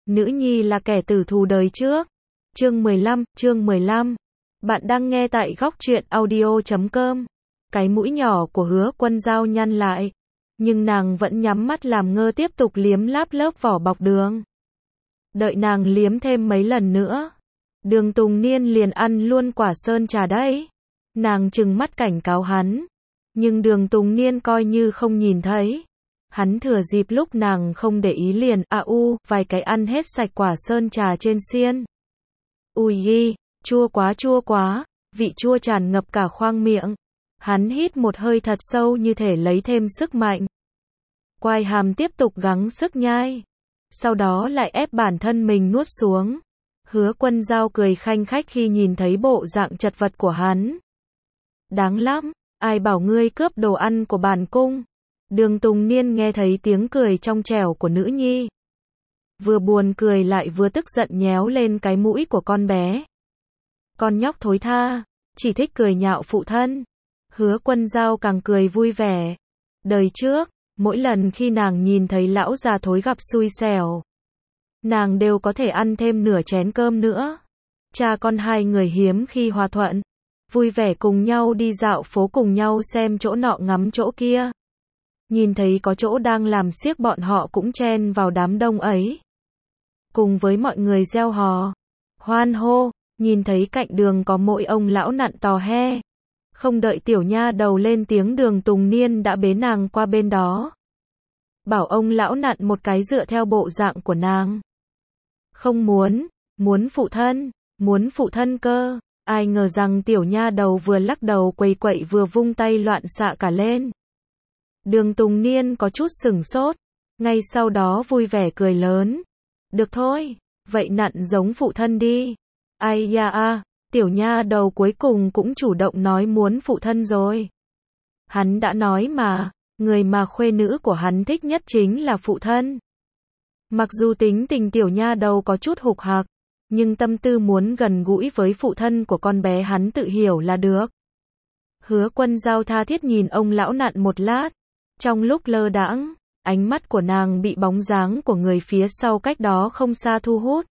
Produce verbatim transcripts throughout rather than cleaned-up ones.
Nữ nhi là kẻ tử thù đời trước. Chương mười lăm, chương mười lăm. Bạn đang nghe tại góc truyện audio chấm com. Cái mũi nhỏ của Hứa Quân Dao nhăn lại, nhưng nàng vẫn nhắm mắt làm ngơ tiếp tục liếm láp lớp vỏ bọc đường. Đợi nàng liếm thêm mấy lần nữa, Đường Tùng Niên liền ăn luôn quả sơn trà đấy. Nàng trừng mắt cảnh cáo hắn, nhưng Đường Tùng Niên coi như không nhìn thấy. Hắn thừa dịp lúc nàng không để ý liền à u vài cái ăn hết sạch quả sơn trà trên xiên. Ui gi, chua quá chua quá, vị chua tràn ngập cả khoang miệng. Hắn hít một hơi thật sâu như thể lấy thêm sức mạnh. Quai hàm tiếp tục gắng sức nhai, sau đó lại ép bản thân mình nuốt xuống. Hứa Quân Dao cười khanh khách khi nhìn thấy bộ dạng chật vật của hắn. Đáng lắm, ai bảo ngươi cướp đồ ăn của bản cung. Đường Tùng Niên nghe thấy tiếng cười trong trẻo của nữ nhi, vừa buồn cười lại vừa tức giận nhéo lên cái mũi của con bé. Con nhóc thối tha, chỉ thích cười nhạo phụ thân. Hứa Quân Dao càng cười vui vẻ. Đời trước, mỗi lần khi nàng nhìn thấy lão già thối gặp xui xẻo, nàng đều có thể ăn thêm nửa chén cơm nữa. Cha con hai người hiếm khi hòa thuận, vui vẻ cùng nhau đi dạo phố, cùng nhau xem chỗ nọ ngắm chỗ kia. Nhìn thấy có chỗ đang làm xiếc bọn họ cũng chen vào đám đông ấy, cùng với mọi người reo hò, hoan hô. Nhìn thấy cạnh đường có mỗi ông lão nặn tò he, không đợi tiểu nha đầu lên tiếng, Đường Tùng Niên đã bế nàng qua bên đó, bảo ông lão nặn một cái dựa theo bộ dạng của nàng. Không muốn, muốn phụ thân, muốn phụ thân cơ. Ai ngờ rằng tiểu nha đầu vừa lắc đầu quầy quậy vừa vung tay loạn xạ cả lên. Đường Tùng Niên có chút sửng sốt, ngay sau đó vui vẻ cười lớn. Được thôi, vậy nặn giống phụ thân đi. Ai da a, tiểu nha đầu cuối cùng cũng chủ động nói muốn phụ thân rồi. Hắn đã nói mà, người mà khuê nữ của hắn thích nhất chính là phụ thân. Mặc dù tính tình tiểu nha đầu có chút hục hạc, nhưng tâm tư muốn gần gũi với phụ thân của con bé hắn tự hiểu là được. Hứa Quân Dao tha thiết nhìn ông lão nặn một lát. Trong lúc lơ đãng, ánh mắt của nàng bị bóng dáng của người phía sau cách đó không xa thu hút.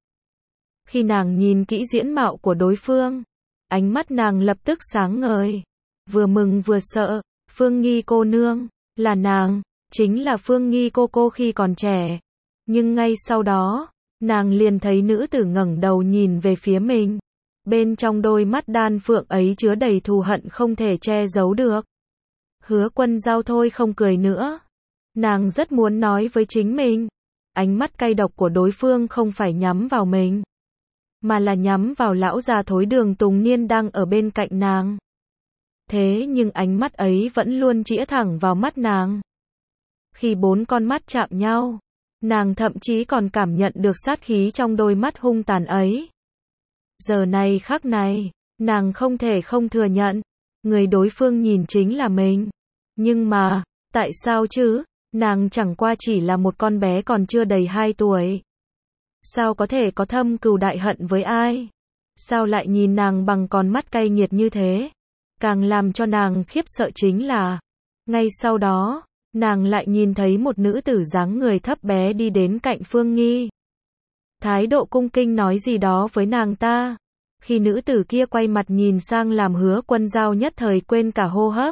Khi nàng nhìn kỹ diễn mạo của đối phương, ánh mắt nàng lập tức sáng ngời, vừa mừng vừa sợ. Phương Nghi cô nương, là nàng, chính là Phương Nghi cô cô khi còn trẻ. Nhưng ngay sau đó, nàng liền thấy nữ tử ngẩng đầu nhìn về phía mình. Bên trong đôi mắt đan phượng ấy chứa đầy thù hận không thể che giấu được. Hứa Quân Dao thôi không cười nữa. Nàng rất muốn nói với chính mình, ánh mắt cay độc của đối phương không phải nhắm vào mình, mà là nhắm vào lão già thối Đường Tùng Niên đang ở bên cạnh nàng. Thế nhưng ánh mắt ấy vẫn luôn chĩa thẳng vào mắt nàng. Khi bốn con mắt chạm nhau, nàng thậm chí còn cảm nhận được sát khí trong đôi mắt hung tàn ấy. Giờ này khắc này, nàng không thể không thừa nhận, người đối phương nhìn chính là mình. Nhưng mà, tại sao chứ? Nàng chẳng qua chỉ là một con bé còn chưa đầy hai tuổi. Sao có thể có thâm cừu đại hận với ai? Sao lại nhìn nàng bằng con mắt cay nghiệt như thế? Càng làm cho nàng khiếp sợ chính là, ngay sau đó, nàng lại nhìn thấy một nữ tử dáng người thấp bé đi đến cạnh Phương Nghi. Thái độ cung kính nói gì đó với nàng ta. Khi nữ tử kia quay mặt nhìn sang làm Hứa Quân Dao nhất thời quên cả hô hấp.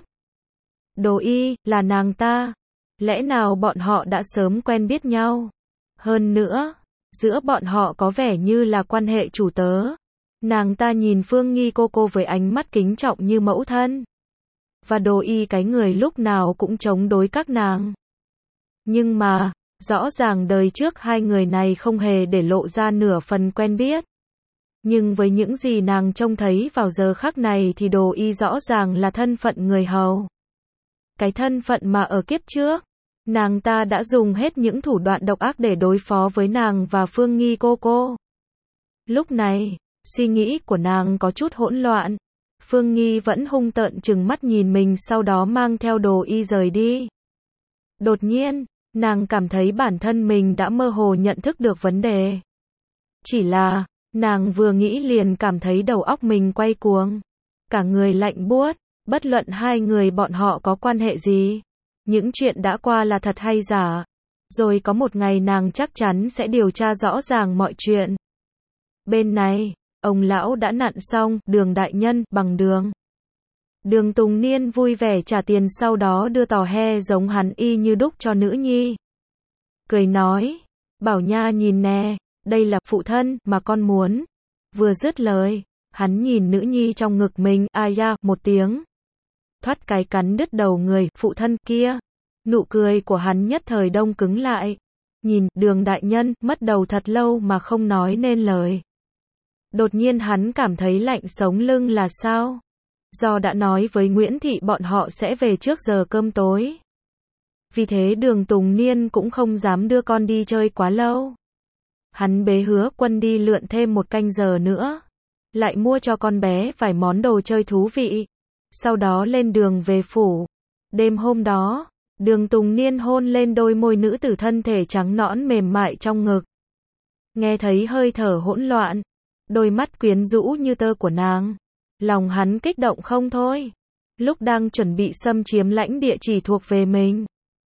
Đồ y, là nàng ta. Lẽ nào bọn họ đã sớm quen biết nhau? Hơn nữa, giữa bọn họ có vẻ như là quan hệ chủ tớ. Nàng ta nhìn Phương Nghi cô cô với ánh mắt kính trọng như mẫu thân. Và Đồ y cái người lúc nào cũng chống đối các nàng. Nhưng mà, rõ ràng đời trước hai người này không hề để lộ ra nửa phần quen biết. Nhưng với những gì nàng trông thấy vào giờ khắc này thì Đồ y rõ ràng là thân phận người hầu. Cái thân phận mà ở kiếp trước, nàng ta đã dùng hết những thủ đoạn độc ác để đối phó với nàng và Phương Nghi cô cô. Lúc này, suy nghĩ của nàng có chút hỗn loạn. Phương Nghi vẫn hung tợn trừng mắt nhìn mình, sau đó mang theo Đồ y rời đi. Đột nhiên, nàng cảm thấy bản thân mình đã mơ hồ nhận thức được vấn đề. Chỉ là, nàng vừa nghĩ liền cảm thấy đầu óc mình quay cuồng, cả người lạnh buốt. Bất luận hai người bọn họ có quan hệ gì, những chuyện đã qua là thật hay giả, Rồi có một ngày nàng chắc chắn sẽ điều tra rõ ràng mọi chuyện. Bên này, ông lão đã nặn xong, Đường đại nhân, bằng đường. Đường Tùng Niên vui vẻ trả tiền sau đó đưa tò he giống hắn y như đúc cho nữ nhi. Cười nói, Bảo Nha nhìn nè, đây là phụ thân mà con muốn. Vừa dứt lời, hắn nhìn nữ nhi trong ngực mình, ai da, một tiếng. Thoát cái cắn đứt đầu người, phụ thân kia. Nụ cười của hắn nhất thời đông cứng lại. Nhìn, Đường đại nhân, mất đầu thật lâu mà không nói nên lời. Đột nhiên hắn cảm thấy lạnh sống lưng là sao? Do đã nói với Nguyễn Thị bọn họ sẽ về trước giờ cơm tối. Vì thế Đường Tùng Niên cũng không dám đưa con đi chơi quá lâu. Hắn bế Hứa Quân đi lượn thêm một canh giờ nữa. Lại mua cho con bé vài món đồ chơi thú vị. Sau đó lên đường về phủ. Đêm hôm đó, Đường Tùng Niên hôn lên đôi môi nữ tử thân thể trắng nõn mềm mại trong ngực. Nghe thấy hơi thở hỗn loạn, đôi mắt quyến rũ như tơ của nàng. Lòng hắn kích động không thôi. Lúc đang chuẩn bị xâm chiếm lãnh địa chỉ thuộc về mình,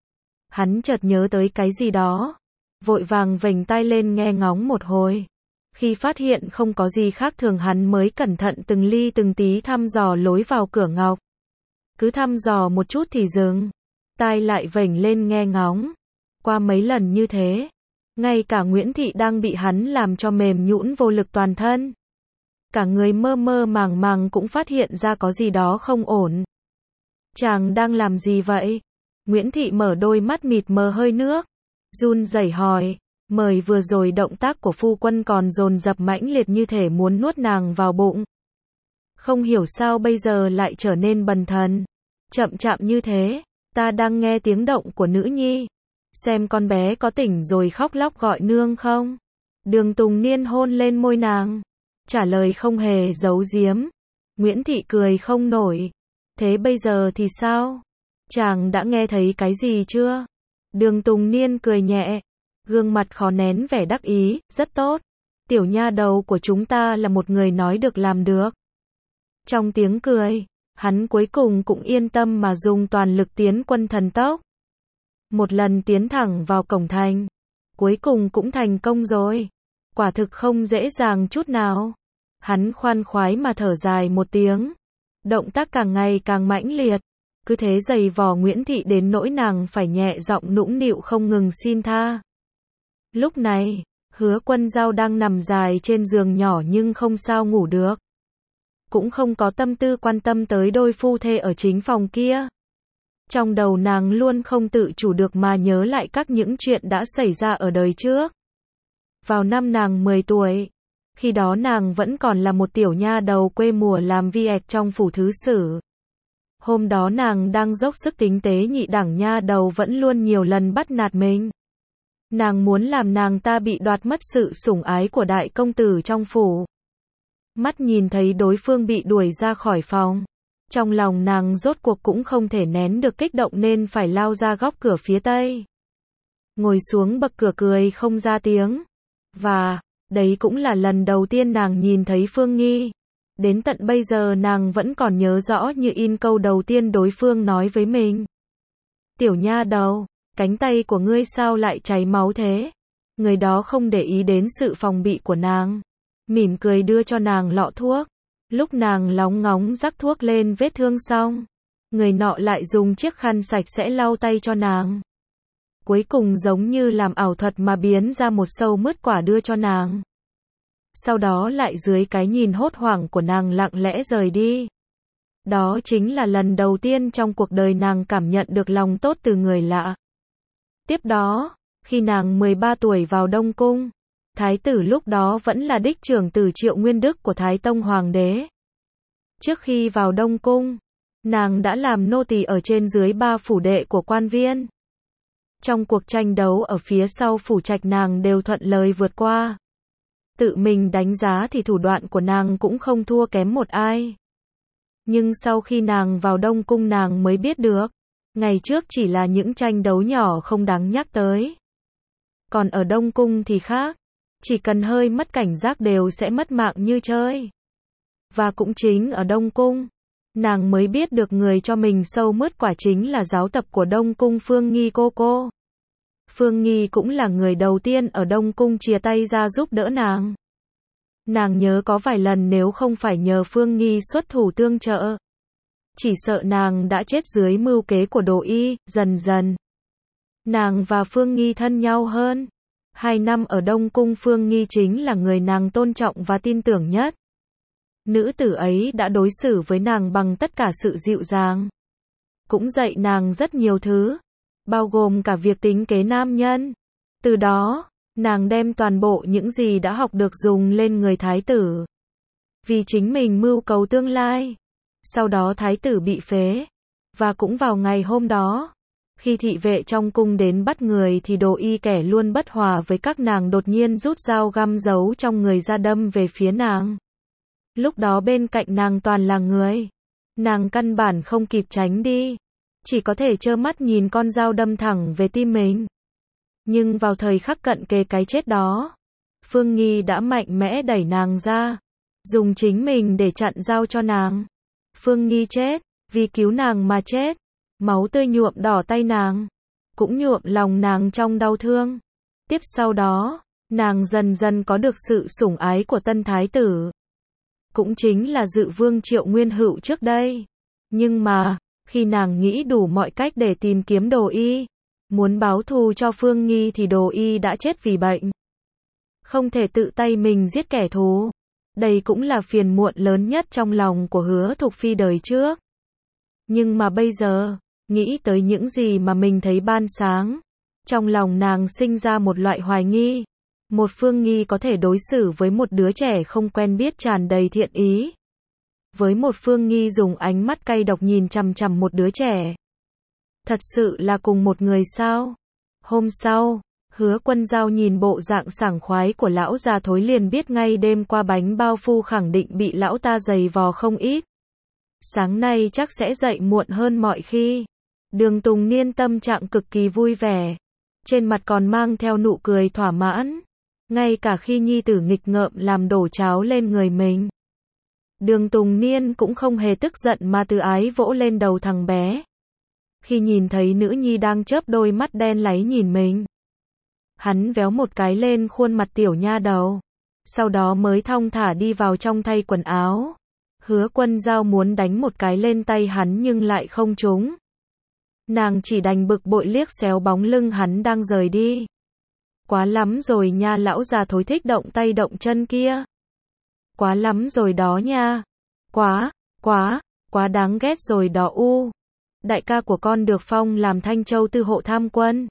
hắn chợt nhớ tới cái gì đó. Vội vàng vểnh tai lên nghe ngóng một hồi. Khi phát hiện không có gì khác thường hắn mới cẩn thận từng ly từng tí thăm dò lối vào cửa ngọc. Cứ thăm dò một chút thì dừng. Tai lại vểnh lên nghe ngóng. Qua mấy lần như thế, ngay cả Nguyễn Thị đang bị hắn làm cho mềm nhũn vô lực toàn thân. Cả người mơ mơ màng màng cũng phát hiện ra có gì đó không ổn. Chàng đang làm gì vậy? Nguyễn Thị mở đôi mắt mịt mờ hơi nước. Run rẩy hỏi, mời vừa rồi động tác của phu quân còn dồn dập mãnh liệt như thể muốn nuốt nàng vào bụng. Không hiểu sao bây giờ lại trở nên bần thần. Chậm chạp như thế, ta đang nghe tiếng động của nữ nhi. Xem con bé có tỉnh rồi khóc lóc gọi nương không? Đường Tùng Niên hôn lên môi nàng. Trả lời không hề giấu giếm. Nguyễn Thị cười không nổi. Thế bây giờ thì sao? Chàng đã nghe thấy cái gì chưa? Đường Tùng Niên cười nhẹ. Gương mặt khó nén vẻ đắc ý. Rất tốt. Tiểu nha đầu của chúng ta là một người nói được làm được. Trong tiếng cười, hắn cuối cùng cũng yên tâm mà dùng toàn lực tiến quân thần tốc. Một lần tiến thẳng vào cổng thành. Cuối cùng cũng thành công rồi. Quả thực không dễ dàng chút nào. Hắn khoan khoái mà thở dài một tiếng. Động tác càng ngày càng mãnh liệt. Cứ thế giày vò Nguyễn Thị đến nỗi nàng phải nhẹ giọng nũng nịu không ngừng xin tha. Lúc này, Hứa Quân Dao đang nằm dài trên giường nhỏ nhưng không sao ngủ được. Cũng không có tâm tư quan tâm tới đôi phu thê ở chính phòng kia. Trong đầu nàng luôn không tự chủ được mà nhớ lại các những chuyện đã xảy ra ở đời trước. Vào năm nàng mười tuổi, khi đó nàng vẫn còn là một tiểu nha đầu quê mùa làm việc trong phủ thứ sử. Hôm đó nàng đang dốc sức tính tế nhị đẳng nha đầu vẫn luôn nhiều lần bắt nạt mình. Nàng muốn làm nàng ta bị đoạt mất sự sủng ái của đại công tử trong phủ. Mắt nhìn thấy đối phương bị đuổi ra khỏi phòng. Trong lòng nàng rốt cuộc cũng không thể nén được kích động nên phải lao ra góc cửa phía tây. Ngồi xuống bậc cửa cười không ra tiếng. Và, đấy cũng là lần đầu tiên nàng nhìn thấy Phương Nghi. Đến tận bây giờ nàng vẫn còn nhớ rõ như in câu đầu tiên đối phương nói với mình. Tiểu nha đầu, cánh tay của ngươi sao lại chảy máu thế? Người đó không để ý đến sự phòng bị của nàng. Mỉm cười đưa cho nàng lọ thuốc. Lúc nàng lóng ngóng rắc thuốc lên vết thương xong, người nọ lại dùng chiếc khăn sạch sẽ lau tay cho nàng. Cuối cùng giống như làm ảo thuật mà biến ra một sâu mứt quả đưa cho nàng. Sau đó lại dưới cái nhìn hốt hoảng của nàng lặng lẽ rời đi. Đó chính là lần đầu tiên trong cuộc đời nàng cảm nhận được lòng tốt từ người lạ. Tiếp đó, khi nàng mười ba tuổi vào Đông Cung, thái tử lúc đó vẫn là đích trưởng tử Triệu Nguyên Đức của Thái Tông Hoàng đế. Trước khi vào Đông Cung, nàng đã làm nô tỳ ở trên dưới ba phủ đệ của quan viên. Trong cuộc tranh đấu ở phía sau phủ trạch nàng đều thuận lợi vượt qua. Tự mình đánh giá thì thủ đoạn của nàng cũng không thua kém một ai. Nhưng sau khi nàng vào Đông Cung nàng mới biết được, ngày trước chỉ là những tranh đấu nhỏ không đáng nhắc tới. Còn ở Đông Cung thì khác, chỉ cần hơi mất cảnh giác đều sẽ mất mạng như chơi. Và cũng chính ở Đông Cung, nàng mới biết được người cho mình sâu mứt quả chính là giáo tập của Đông Cung Phương Nghi cô cô. Phương Nghi cũng là người đầu tiên ở Đông Cung chia tay ra giúp đỡ nàng. Nàng nhớ có vài lần nếu không phải nhờ Phương Nghi xuất thủ tương trợ, chỉ sợ nàng đã chết dưới mưu kế của Đồ Y. Dần dần, nàng và Phương Nghi thân nhau hơn. Hai năm ở Đông Cung, Phương Nghi chính là người nàng tôn trọng và tin tưởng nhất. Nữ tử ấy đã đối xử với nàng bằng tất cả sự dịu dàng, cũng dạy nàng rất nhiều thứ, bao gồm cả việc tính kế nam nhân. Từ đó, nàng đem toàn bộ những gì đã học được dùng lên người thái tử, vì chính mình mưu cầu tương lai. Sau đó thái tử bị phế, và cũng vào ngày hôm đó, khi thị vệ trong cung đến bắt người thì Đồ Y kẻ luôn bất hòa với các nàng đột nhiên rút dao găm giấu trong người ra đâm về phía nàng. Lúc đó bên cạnh nàng toàn là người, nàng căn bản không kịp tránh đi, chỉ có thể trơ mắt nhìn con dao đâm thẳng về tim mình. Nhưng vào thời khắc cận kề cái chết đó, Phương Nghi đã mạnh mẽ đẩy nàng ra, dùng chính mình để chặn dao cho nàng. Phương Nghi chết, vì cứu nàng mà chết, máu tươi nhuộm đỏ tay nàng, cũng nhuộm lòng nàng trong đau thương. Tiếp sau đó, nàng dần dần có được sự sủng ái của tân thái tử, cũng chính là Dự Vương Triệu Nguyên Hữu trước đây. Nhưng mà, khi nàng nghĩ đủ mọi cách để tìm kiếm Đồ Y, muốn báo thù cho Phương Nghi thì Đồ Y đã chết vì bệnh. Không thể tự tay mình giết kẻ thù. Đây cũng là phiền muộn lớn nhất trong lòng của Hứa Thục Phi đời trước. Nhưng mà bây giờ, nghĩ tới những gì mà mình thấy ban sáng, trong lòng nàng sinh ra một loại hoài nghi. Một Phương Nghi có thể đối xử với một đứa trẻ không quen biết tràn đầy thiện ý. Với một Phương Nghi dùng ánh mắt cay độc nhìn chằm chằm một đứa trẻ. Thật sự là cùng một người sao? Hôm sau, Hứa Quân Giao nhìn bộ dạng sảng khoái của lão già thối liền biết ngay đêm qua bánh bao phu khẳng định bị lão ta giày vò không ít. Sáng nay chắc sẽ dậy muộn hơn mọi khi. Đường Tùng Niên tâm trạng cực kỳ vui vẻ, trên mặt còn mang theo nụ cười thỏa mãn, ngay cả khi nhi tử nghịch ngợm làm đổ cháo lên người mình. Đường Tùng Niên cũng không hề tức giận mà từ ái vỗ lên đầu thằng bé. Khi nhìn thấy nữ nhi đang chớp đôi mắt đen láy nhìn mình, hắn véo một cái lên khuôn mặt tiểu nha đầu, sau đó mới thong thả đi vào trong thay quần áo. Hứa Quân Giao muốn đánh một cái lên tay hắn nhưng lại không trúng. Nàng chỉ đành bực bội liếc xéo bóng lưng hắn đang rời đi. Quá lắm rồi nha, lão già thối thích động tay động chân kia. Quá lắm rồi đó nha. Quá, quá, quá đáng ghét rồi đó u. Đại ca của con được phong làm Thanh Châu Tư hộ tham quân.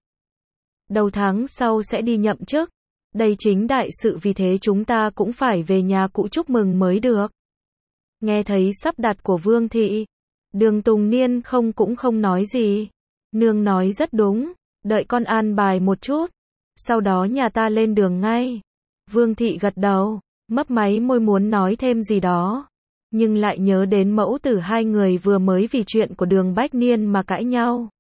Đầu tháng sau sẽ đi nhậm chức. Đây chính đại sự, vì thế chúng ta cũng phải về nhà cũ chúc mừng mới được. Nghe thấy sắp đặt của Vương thị, Đường Tùng Niên không cũng không nói gì. Nương nói rất đúng, đợi con an bài một chút, sau đó nhà ta lên đường ngay. Vương thị gật đầu, mấp máy môi muốn nói thêm gì đó, nhưng lại nhớ đến mẫu tử hai người vừa mới vì chuyện của Đường Bách Niên mà cãi nhau.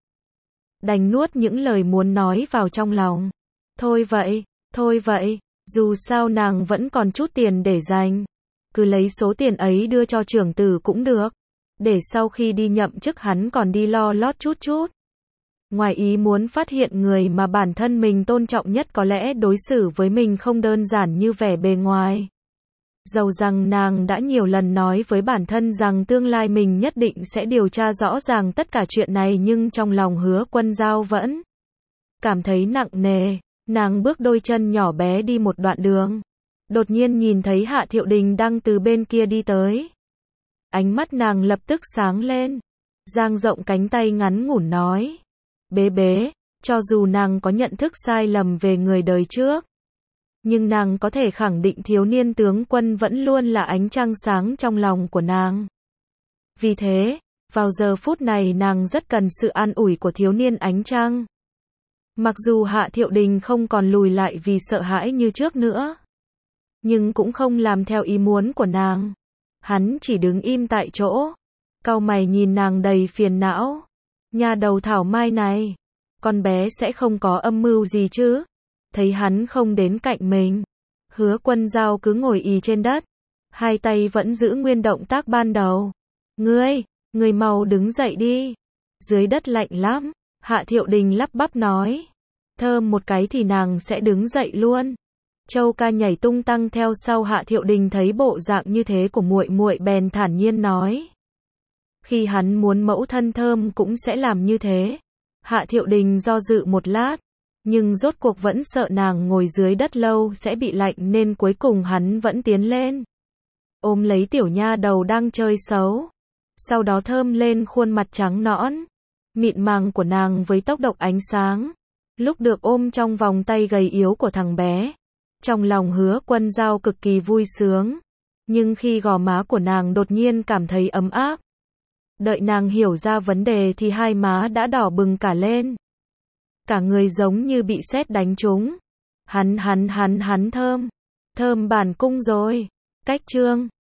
Đành nuốt những lời muốn nói vào trong lòng. Thôi vậy, thôi vậy, dù sao nàng vẫn còn chút tiền để dành. Cứ lấy số tiền ấy đưa cho trưởng tử cũng được, để sau khi đi nhậm chức hắn còn đi lo lót chút chút. Ngoài ý muốn phát hiện người mà bản thân mình tôn trọng nhất có lẽ đối xử với mình không đơn giản như vẻ bề ngoài. Dầu rằng nàng đã nhiều lần nói với bản thân rằng tương lai mình nhất định sẽ điều tra rõ ràng tất cả chuyện này, nhưng trong lòng Hứa Quân Giao vẫn cảm thấy nặng nề. Nàng bước đôi chân nhỏ bé đi một đoạn đường, đột nhiên nhìn thấy Hạ Thiệu Đình đang từ bên kia đi tới. Ánh mắt nàng lập tức sáng lên, dang rộng cánh tay ngắn ngủn nói: "Bế bế." Cho dù nàng có nhận thức sai lầm về người đời trước, nhưng nàng có thể khẳng định thiếu niên tướng quân vẫn luôn là ánh trăng sáng trong lòng của nàng. Vì thế, vào giờ phút này nàng rất cần sự an ủi của thiếu niên ánh trăng. Mặc dù Hạ Thiệu Đình không còn lùi lại vì sợ hãi như trước nữa, nhưng cũng không làm theo ý muốn của nàng. Hắn chỉ đứng im tại chỗ, cau mày nhìn nàng đầy phiền não. Nhà đầu thảo mai này, con bé sẽ không có âm mưu gì chứ? Thấy hắn không đến cạnh mình, Hứa Quân Giao cứ ngồi ì trên đất, hai tay vẫn giữ nguyên động tác ban đầu. Ngươi, ngươi mau đứng dậy đi. Dưới đất lạnh lắm, Hạ Thiệu Đình lắp bắp nói. Thơm một cái thì nàng sẽ đứng dậy luôn. Châu Ca nhảy tung tăng theo sau Hạ Thiệu Đình, thấy bộ dạng như thế của muội muội bèn thản nhiên nói. Khi hắn muốn mẫu thân Thơm cũng sẽ làm như thế. Hạ Thiệu Đình do dự một lát, nhưng rốt cuộc vẫn sợ nàng ngồi dưới đất lâu sẽ bị lạnh nên cuối cùng hắn vẫn tiến lên. Ôm lấy tiểu nha đầu đang chơi xấu. Sau đó thơm lên khuôn mặt trắng nõn, mịn màng của nàng với tốc độ ánh sáng. Lúc được ôm trong vòng tay gầy yếu của thằng bé, trong lòng Hứa Quân Dao cực kỳ vui sướng. Nhưng khi gò má của nàng đột nhiên cảm thấy ấm áp, đợi nàng hiểu ra vấn đề thì hai má đã đỏ bừng cả lên. Cả người giống như bị sét đánh trúng. Hắn hắn hắn hắn Thơm. Thơm bản cung rồi. Cách chương